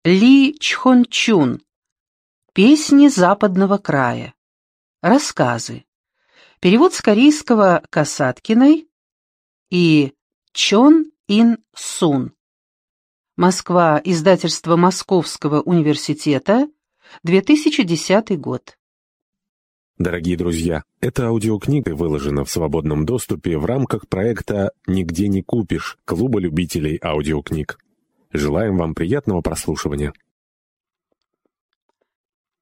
Ли Чхончун. Песни западного края. Рассказы. Перевод с корейского Касаткиной и Чон Ин Сун. Москва. Издательство Московского университета. 2010 год. Дорогие друзья, эта аудиокнига выложена в свободном доступе в рамках проекта «Нигде не купишь» Клуба любителей аудиокниг. Желаем вам приятного прослушивания.